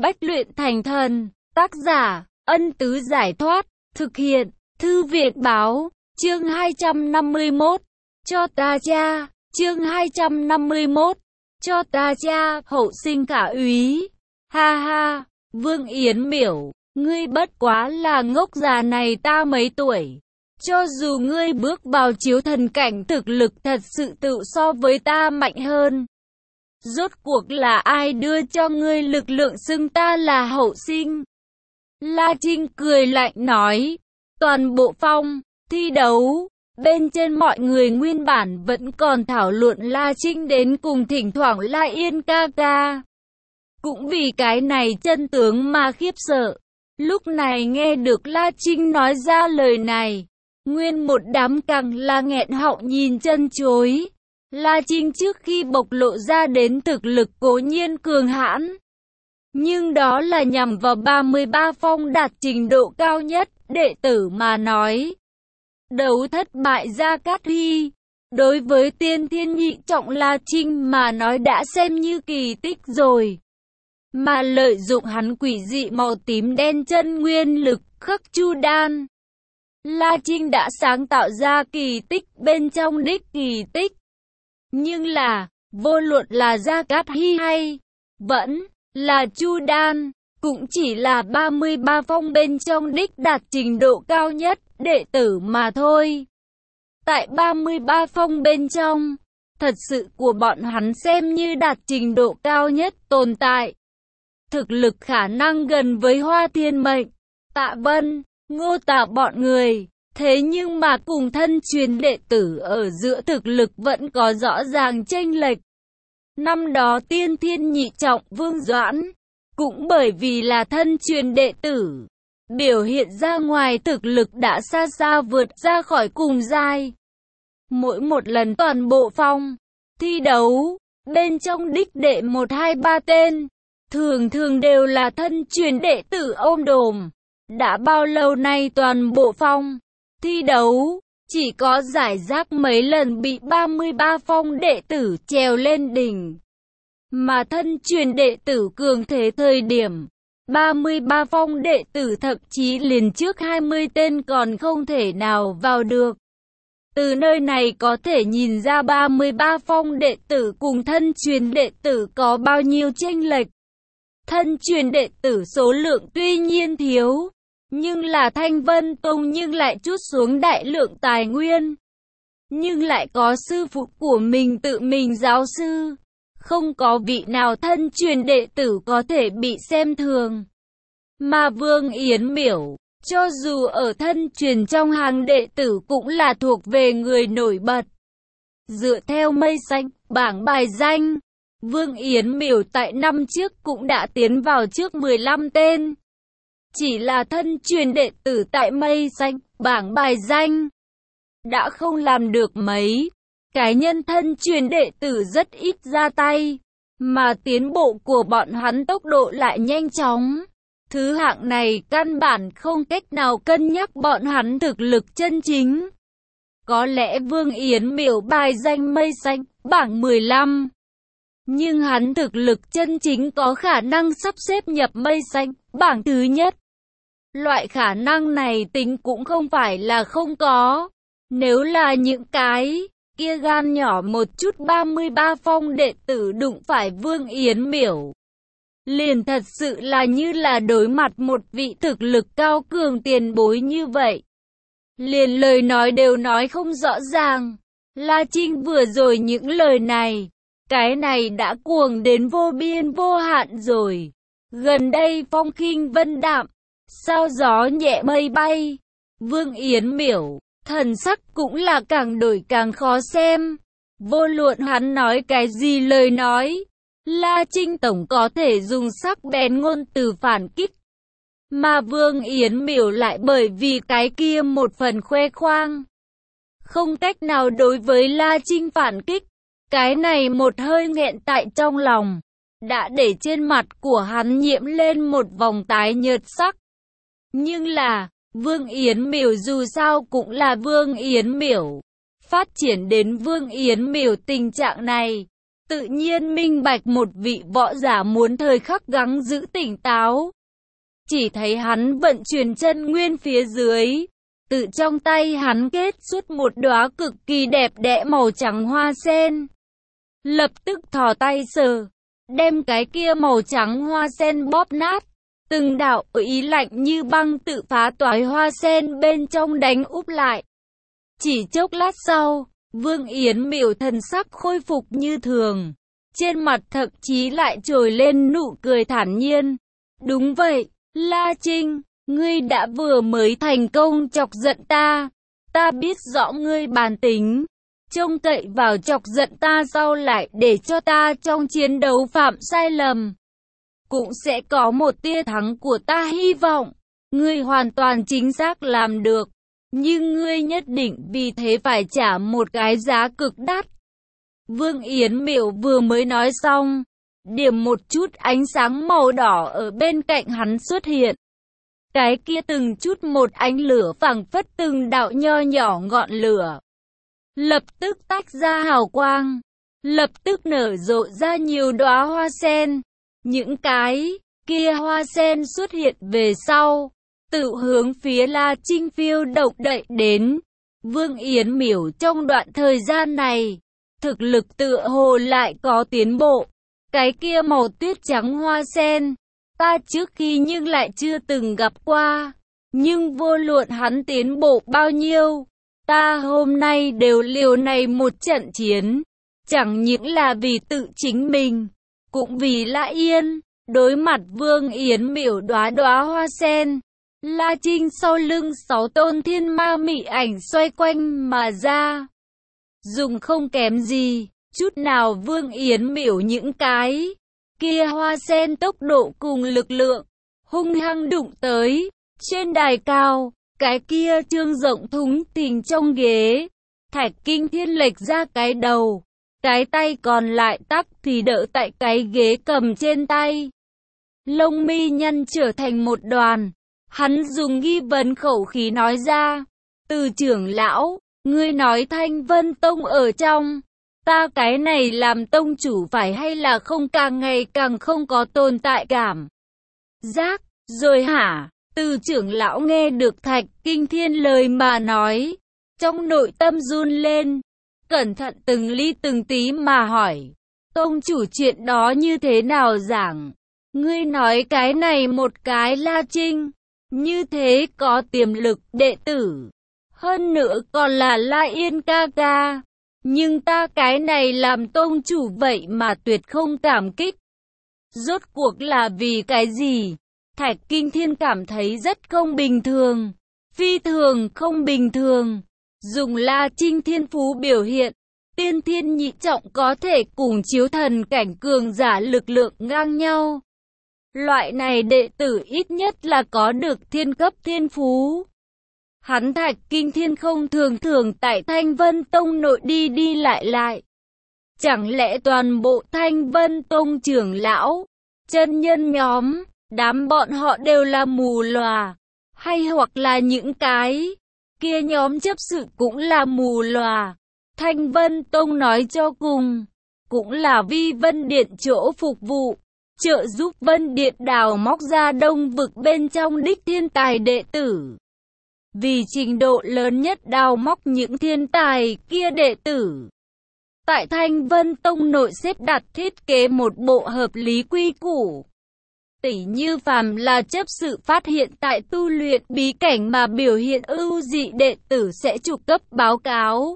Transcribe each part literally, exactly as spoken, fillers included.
Bách luyện thành thần. Tác giả, Ân Tứ Giải Thoát. Thực hiện, Thư Việt Báo. Chương hai trăm năm mươi mốt. Cho ta cha. Chương hai trăm năm mươi mốt. Cho ta cha, hậu sinh cả úy. Ha ha, Vương Yến Miểu, ngươi bất quá là ngốc già này ta mấy tuổi. Cho dù ngươi bước vào chiếu thần cảnh, thực lực thật sự tự so với ta mạnh hơn. Rốt cuộc là ai đưa cho ngươi lực lượng xưng ta là hậu sinh? La Trinh cười lạnh nói. Toàn bộ phong thi đấu bên trên, mọi người nguyên bản vẫn còn thảo luận La Trinh đến cùng, thỉnh thoảng La Yên ca ca cũng vì cái này chân tướng mà khiếp sợ. Lúc này nghe được La Trinh nói ra lời này, nguyên một đám càng là nghẹn họng nhìn chân chối. La Trinh trước khi bộc lộ ra đến thực lực cố nhiên cường hãn, nhưng đó là nhằm vào ba mươi ba phong đạt trình độ cao nhất đệ tử mà nói. Đấu thất bại Gia Cát Hy, đối với tiên thiên nhị trọng La Trinh mà nói đã xem như kỳ tích rồi. Mà lợi dụng hắn quỷ dị màu tím đen chân nguyên lực khắc chu đan, La Trinh đã sáng tạo ra kỳ tích bên trong đích kỳ tích. Nhưng là, vô luận là Gia Cát Hy hay vẫn là chu đan, cũng chỉ là ba mươi ba phong bên trong đích đạt trình độ cao nhất đệ tử mà thôi. Tại ba mươi ba phong bên trong, thật sự của bọn hắn xem như đạt trình độ cao nhất tồn tại. Thực lực khả năng gần với Hoa Thiên Mệnh, Tạ Vân, Ngô Tạ bọn người. Thế nhưng mà cùng thân truyền đệ tử ở giữa thực lực vẫn có rõ ràng chênh lệch. Năm đó tiên thiên nhị trọng Vương Doãn, cũng bởi vì là thân truyền đệ tử, biểu hiện ra ngoài thực lực đã xa xa vượt ra khỏi cùng giai. Mỗi một lần toàn bộ phong thi đấu, bên trong đích đệ một hai ba tên, thường thường đều là thân truyền đệ tử ôm đồm. Đã bao lâu nay toàn bộ phong thi đấu, chỉ có giải rác mấy lần bị ba mươi ba phong đệ tử trèo lên đỉnh. Mà thân truyền đệ tử cường thế thời điểm, ba mươi ba phong đệ tử thậm chí liền trước hai mươi tên còn không thể nào vào được. Từ nơi này có thể nhìn ra ba mươi ba phong đệ tử cùng thân truyền đệ tử có bao nhiêu chênh lệch. Thân truyền đệ tử số lượng tuy nhiên thiếu, nhưng là Thanh Vân Tông nhưng lại trút xuống đại lượng tài nguyên. Nhưng lại có sư phụ của mình tự mình giáo sư. Không có vị nào thân truyền đệ tử có thể bị xem thường. Mà Vương Yến Miểu, cho dù ở thân truyền trong hàng đệ tử cũng là thuộc về người nổi bật. Dựa theo mây xanh, bảng bài danh, Vương Yến Miểu tại năm trước cũng đã tiến vào trước mười lăm tên. Chỉ là thân truyền đệ tử tại mây xanh, bảng bài danh, đã không làm được mấy. Cái nhân thân truyền đệ tử rất ít ra tay, mà tiến bộ của bọn hắn tốc độ lại nhanh chóng. Thứ hạng này căn bản không cách nào cân nhắc bọn hắn thực lực chân chính. Có lẽ Vương Yến Miểu bài danh mây xanh, bảng mười lăm. Nhưng hắn thực lực chân chính có khả năng sắp xếp nhập mây xanh, bảng thứ nhất. Loại khả năng này tính cũng không phải là không có. Nếu là những cái kia gan nhỏ một chút ba mươi ba phong đệ tử đụng phải Vương Yến Miểu, liền thật sự là như là đối mặt một vị thực lực cao cường tiền bối như vậy. Liền lời nói đều nói không rõ ràng. La Trinh vừa rồi những lời này, cái này đã cuồng đến vô biên vô hạn rồi. Gần đây phong khinh vân đạm, sao gió nhẹ mây bay. Vương Yến Miểu, thần sắc cũng là càng đổi càng khó xem. Vô luận hắn nói cái gì lời nói, La Trinh tổng có thể dùng sắc bén ngôn từ phản kích. Mà Vương Yến Miểu lại bởi vì cái kia một phần khoe khoang, không cách nào đối với La Trinh phản kích. Cái này một hơi nghẹn tại trong lòng, đã để trên mặt của hắn nhiễm lên một vòng tái nhợt sắc. Nhưng là, Vương Yến Miểu dù sao cũng là Vương Yến Miểu. Phát triển đến Vương Yến Miểu tình trạng này, tự nhiên minh bạch một vị võ giả muốn thời khắc gắng giữ tỉnh táo. Chỉ thấy hắn vận chuyển chân nguyên phía dưới, tự trong tay hắn kết xuất một đóa cực kỳ đẹp đẽ màu trắng hoa sen. Lập tức thò tay sờ, đem cái kia màu trắng hoa sen bóp nát, từng đạo ý lạnh như băng tự phá toái hoa sen bên trong đánh úp lại. Chỉ chốc lát sau, Vương Yến Miểu thần sắc khôi phục như thường, trên mặt thậm chí lại trồi lên nụ cười thản nhiên. Đúng vậy, La Trinh, ngươi đã vừa mới thành công chọc giận ta, ta biết rõ ngươi bản tính, trông cậy vào chọc giận ta sau lại để cho ta trong chiến đấu phạm sai lầm, cũng sẽ có một tia thắng của ta hy vọng. Ngươi hoàn toàn chính xác làm được, nhưng ngươi nhất định vì thế phải trả một cái giá cực đắt. Vương Yến Miểu vừa mới nói xong, điểm một chút ánh sáng màu đỏ ở bên cạnh hắn xuất hiện. Cái kia từng chút một ánh lửa phảng phất từng đạo nho nhỏ ngọn lửa, lập tức tách ra hào quang, lập tức nở rộ ra nhiều đóa hoa sen. Những cái kia hoa sen xuất hiện về sau, tự hướng phía La Trinh phiêu động đậy đến. Vương Yến Miểu trong đoạn thời gian này, thực lực tựa hồ lại có tiến bộ. Cái kia màu tuyết trắng hoa sen, ta trước khi nhưng lại chưa từng gặp qua. Nhưng vô luận hắn tiến bộ bao nhiêu, ta hôm nay đều liều này một trận chiến. Chẳng những là vì tự chính mình, cũng vì La Yên. Đối mặt Vương Yến Miểu đóa đóa hoa sen, La Trinh sau lưng sáu tôn thiên ma mị ảnh xoay quanh mà ra. Dùng không kém gì chút nào Vương Yến Miểu những cái kia hoa sen tốc độ cùng lực lượng, hung hăng đụng tới. Trên đài cao, cái kia trương rộng thúng thình trong ghế, Thạch Kinh Thiên lệch ra cái đầu, cái tay còn lại tắc thì đỡ tại cái ghế cầm trên tay. Lông mi nhăn trở thành một đoàn, hắn dùng nghi vấn khẩu khí nói ra. Từ trưởng lão, ngươi nói Thanh Vân Tông ở trong, ta cái này làm tông chủ phải hay là không càng ngày càng không có tồn tại cảm giác, rồi hả? Từ trưởng lão nghe được Thạch Kinh Thiên lời mà nói, trong nội tâm run lên, cẩn thận từng ly từng tí mà hỏi, tông chủ chuyện đó như thế nào giảng? Ngươi nói cái này một cái La Trinh, như thế có tiềm lực đệ tử, hơn nữa còn là La Yên ca ca, nhưng ta cái này làm tông chủ vậy mà tuyệt không cảm kích. Rốt cuộc là vì cái gì? Thạch Kinh Thiên cảm thấy rất không bình thường, phi thường không bình thường. Dùng La Trinh thiên phú biểu hiện, tiên thiên nhị trọng có thể cùng chiếu thần cảnh cường giả lực lượng ngang nhau. Loại này đệ tử ít nhất là có được thiên cấp thiên phú. Hắn Thạch Kinh Thiên không thường thường tại Thanh Vân Tông nội đi đi lại lại. Chẳng lẽ toàn bộ Thanh Vân Tông trưởng lão, chân nhân nhóm, đám bọn họ đều là mù lòa, hay hoặc là những cái kia nhóm chấp sự cũng là mù lòa? Thanh Vân Tông nói cho cùng, cũng là Vi Vân Điện chỗ phục vụ, trợ giúp Vân Điện đào móc ra Đông vực bên trong đích thiên tài đệ tử. Vì trình độ lớn nhất đào móc những thiên tài kia đệ tử. Tại Thanh Vân Tông nội xếp đặt thiết kế một bộ hợp lý quy củ. Tỉ như phàm là chấp sự phát hiện tại tu luyện bí cảnh mà biểu hiện ưu dị đệ tử sẽ trục cấp báo cáo.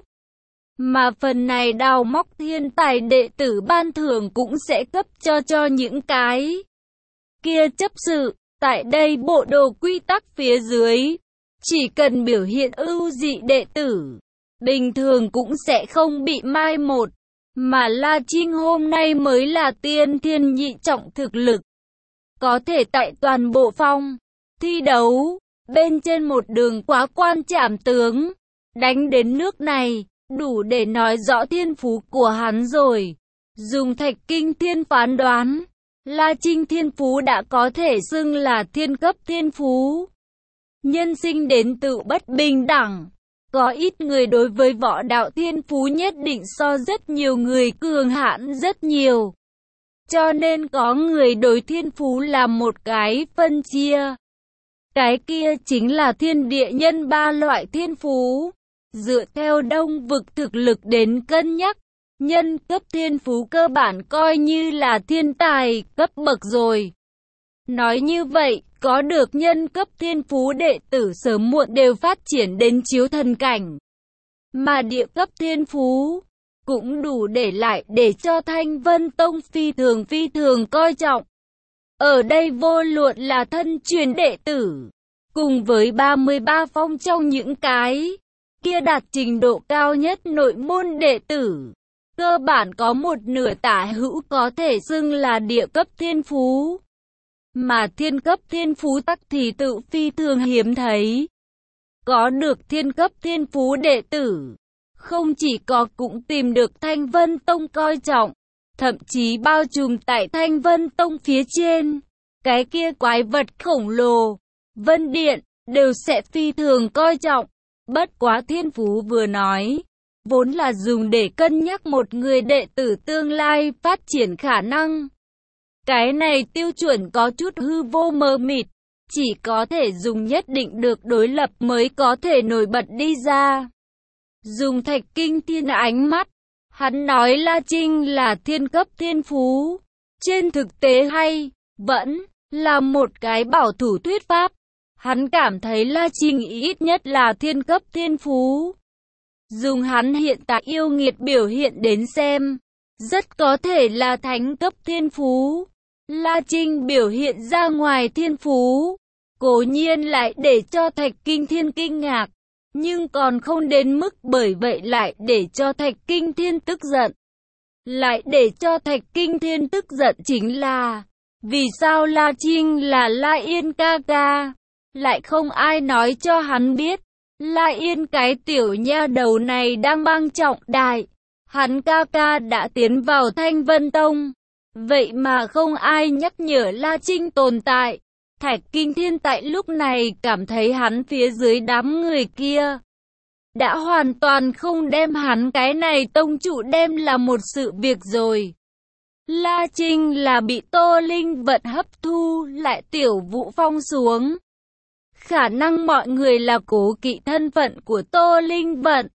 Mà phần này đào móc thiên tài đệ tử ban thưởng cũng sẽ cấp cho cho những cái kia chấp sự. Tại đây bộ đồ quy tắc phía dưới, chỉ cần biểu hiện ưu dị đệ tử, bình thường cũng sẽ không bị mai một. Mà La Trinh hôm nay mới là tiên thiên nhị trọng thực lực, có thể tại toàn bộ phong thi đấu bên trên một đường quá quan trảm tướng, đánh đến nước này, đủ để nói rõ thiên phú của hắn rồi. Dùng Thạch Kinh Thiên phán đoán, La Trinh thiên phú đã có thể xưng là thiên cấp thiên phú. Nhân sinh đến tự bất bình đẳng, Có ít người đối với võ đạo thiên phú nhất định so rất nhiều người cường hãn rất nhiều. Cho nên có người đối thiên phú là một cái phân chia. Cái kia chính là thiên địa nhân ba loại thiên phú. Dựa theo đông vực thực lực đến cân nhắc, nhân cấp thiên phú cơ bản coi như là thiên tài cấp bậc rồi. Nói như vậy, có được nhân cấp thiên phú đệ tử sớm muộn đều phát triển đến chiếu thần cảnh. Mà địa cấp thiên phú cũng đủ để lại để cho Thanh Vân Tông phi thường phi thường coi trọng. Ở đây vô luận là thân truyền đệ tử, cùng với ba mươi ba phong trong những cái kia đạt trình độ cao nhất nội môn đệ tử, cơ bản có một nửa tả hữu có thể xưng là địa cấp thiên phú. Mà thiên cấp thiên phú tắc thì tự phi thường hiếm thấy. Có được thiên cấp thiên phú đệ tử, không chỉ có cũng tìm được Thanh Vân Tông coi trọng, thậm chí bao trùm tại Thanh Vân Tông phía trên, cái kia quái vật khổng lồ, Vân Điện, đều sẽ phi thường coi trọng. Bất quá thiên phú vừa nói, vốn là dùng để cân nhắc một người đệ tử tương lai phát triển khả năng. Cái này tiêu chuẩn có chút hư vô mờ mịt, chỉ có thể dùng nhất định được đối lập mới có thể nổi bật đi ra. Dùng Thạch Kinh Thiên ánh mắt, hắn nói La Trinh là thiên cấp thiên phú. Trên thực tế hay, vẫn là một cái bảo thủ thuyết pháp. Hắn cảm thấy La Trinh ít nhất là thiên cấp thiên phú. Dùng hắn hiện tại yêu nghiệt biểu hiện đến xem, rất có thể là thánh cấp thiên phú. La Trinh biểu hiện ra ngoài thiên phú, cố nhiên lại để cho Thạch Kinh Thiên kinh ngạc, nhưng còn không đến mức bởi vậy lại để cho Thạch Kinh Thiên tức giận. Lại để cho Thạch Kinh Thiên tức giận chính là, vì sao La Trinh là La Yên ca ca, lại không ai nói cho hắn biết, La Yên cái tiểu nha đầu này đang mang trọng đại, hắn ca ca đã tiến vào Thanh Vân Tông. Vậy mà không ai nhắc nhở La Trinh tồn tại. Thạch Kinh Thiên tại lúc này cảm thấy hắn phía dưới đám người kia đã hoàn toàn không đem hắn cái này tông chủ đem là một sự việc rồi. La Trinh là bị Tô Linh Vận hấp thu lại Tiểu Vũ Phong xuống. Khả năng mọi người là cố kỵ thân phận của Tô Linh Vận.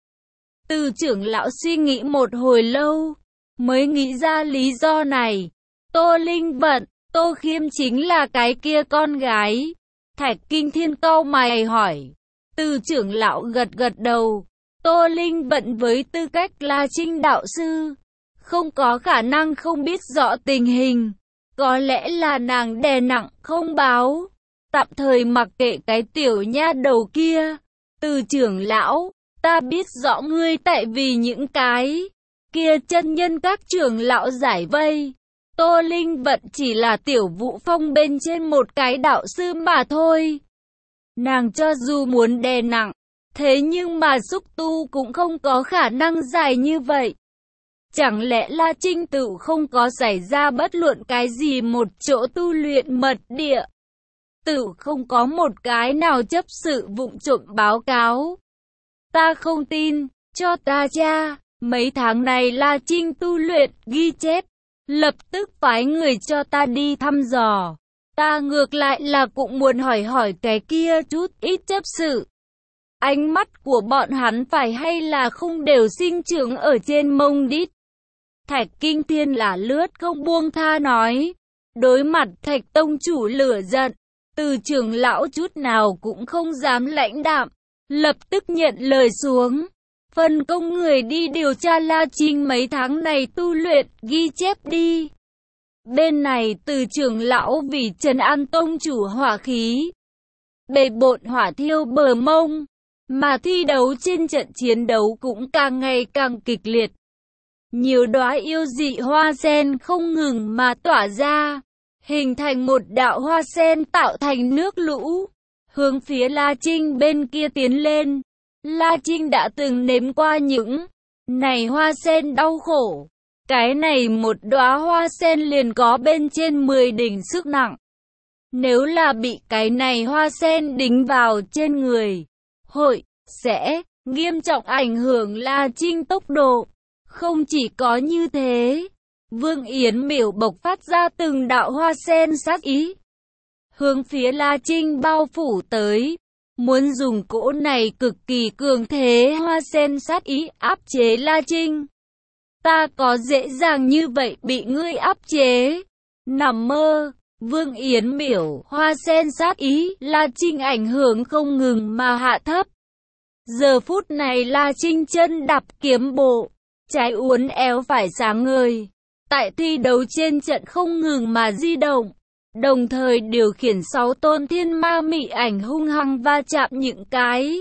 Từ trưởng lão suy nghĩ một hồi lâu, mới nghĩ ra lý do này. Tô Linh Vận, Tô Khiêm chính là cái kia con gái. Thạch Kinh Thiên cau mày hỏi. Từ trưởng lão gật gật đầu. Tô Linh Vận với tư cách là Trinh đạo sư, không có khả năng không biết rõ tình hình. Có lẽ là nàng đè nặng không báo, tạm thời mặc kệ cái tiểu nha đầu kia. Từ trưởng lão, ta biết rõ ngươi tại vì những cái kia chân nhân các trưởng lão giải vây. Tô Linh Vận chỉ là Tiểu Vũ Phong bên trên một cái đạo sư mà thôi. Nàng cho dù muốn đè nặng, thế nhưng mà xúc tu cũng không có khả năng dài như vậy. Chẳng lẽ La Trinh tự không có xảy ra bất luận cái gì một chỗ tu luyện mật địa? Tự không có một cái nào chấp sự vụng trộm báo cáo? Ta không tin, cho ta tra. Mấy tháng này La Trinh tu luyện, ghi chép. Lập tức phái người cho ta đi thăm dò. Ta ngược lại là cũng muốn hỏi hỏi cái kia chút ít chấp sự. Ánh mắt của bọn hắn phải hay là không đều sinh trưởng ở trên mông đít. Thạch Kinh Thiên là lướt không buông tha nói. Đối mặt Thạch tông chủ lửa giận, từ trưởng lão chút nào cũng không dám lãnh đạm, lập tức nhận lời xuống. Phân công người đi điều tra La Trinh mấy tháng này tu luyện, ghi chép đi. Bên này từ trưởng lão vì trấn an tông chủ hỏa khí, bề bộn hỏa thiêu bờ mông, mà thi đấu trên trận chiến đấu cũng càng ngày càng kịch liệt. Nhiều đóa yêu dị hoa sen không ngừng mà tỏa ra, hình thành một đạo hoa sen tạo thành nước lũ, hướng phía La Trinh bên kia tiến lên. La Trinh đã từng nếm qua những này hoa sen đau khổ. Cái này một đóa hoa sen liền có bên trên mười đỉnh sức nặng. Nếu là bị cái này hoa sen đính vào trên người, hội sẽ nghiêm trọng ảnh hưởng La Trinh tốc độ. Không chỉ có như thế, Vương Yến Miểu bộc phát ra từng đạo hoa sen sát ý, hướng phía La Trinh bao phủ tới, muốn dùng cỗ này cực kỳ cường thế hoa sen sát ý áp chế La Trinh. Ta có dễ dàng như vậy bị ngươi áp chế? Nằm mơ. Vương Yến Miểu, hoa sen sát ý, La Trinh ảnh hưởng không ngừng mà hạ thấp. Giờ phút này La Trinh chân đạp kiếm bộ, trái uốn éo phải sáng ngời. Tại thi đấu trên trận không ngừng mà di động, đồng thời điều khiển sáu tôn thiên ma mị ảnh hung hăng va chạm những cái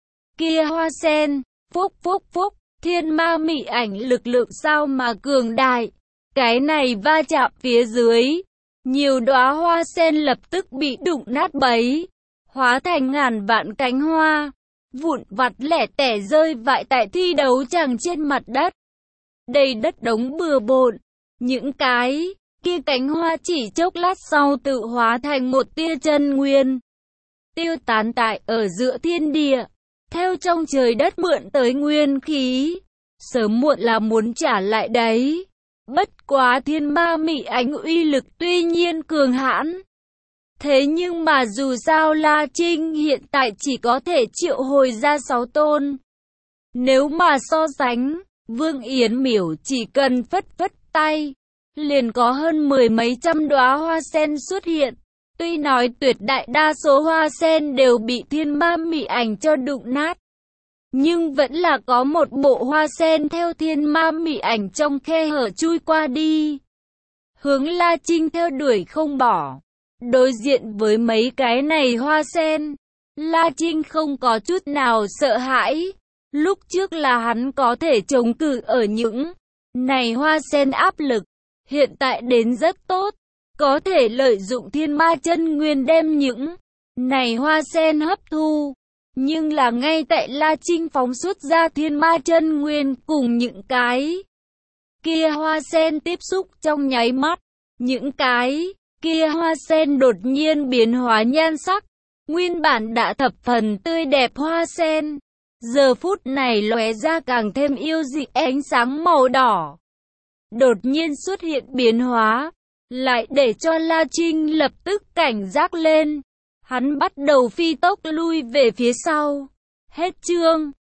kia hoa sen. Phúc phúc phúc, thiên ma mị ảnh lực lượng sao mà cường đại. Cái này va chạm phía dưới, nhiều đóa hoa sen lập tức bị đụng nát bấy, hóa thành ngàn vạn cánh hoa, vụn vặt lẻ tẻ rơi vãi tại thi đấu chẳng trên mặt đất. Đầy đất đống bừa bộn, những cái kia cánh hoa chỉ chốc lát sau tự hóa thành một tia chân nguyên, tiêu tán tại ở giữa thiên địa, theo trong trời đất mượn tới nguyên khí, sớm muộn là muốn trả lại đấy. Bất quá thiên ma mị ánh uy lực tuy nhiên cường hãn, thế nhưng mà dù sao La Trinh hiện tại chỉ có thể triệu hồi ra sáu tôn. Nếu mà so sánh, Vương Yến Miểu chỉ cần phất phất tay, liền có hơn mười mấy trăm đóa hoa sen xuất hiện. Tuy nói tuyệt đại đa số hoa sen đều bị thiên ma mị ảnh cho đụng nát, nhưng vẫn là có một bộ hoa sen theo thiên ma mị ảnh trong khe hở chui qua đi, hướng La Trinh theo đuổi không bỏ. Đối diện với mấy cái này hoa sen, La Trinh không có chút nào sợ hãi. Lúc trước là hắn có thể chống cự ở những này hoa sen áp lực, hiện tại đến rất tốt, có thể lợi dụng thiên ma chân nguyên đem những này hoa sen hấp thu. Nhưng là ngay tại La Trinh phóng xuất ra thiên ma chân nguyên cùng những cái kia hoa sen tiếp xúc trong nháy mắt, những cái kia hoa sen đột nhiên biến hóa nhan sắc, nguyên bản đã thập phần tươi đẹp hoa sen, giờ phút này lóe ra càng thêm yêu dị ánh sáng màu đỏ. Đột nhiên xuất hiện biến hóa, lại để cho La Trinh lập tức cảnh giác lên. Hắn bắt đầu phi tốc lui về phía sau. Hết chương.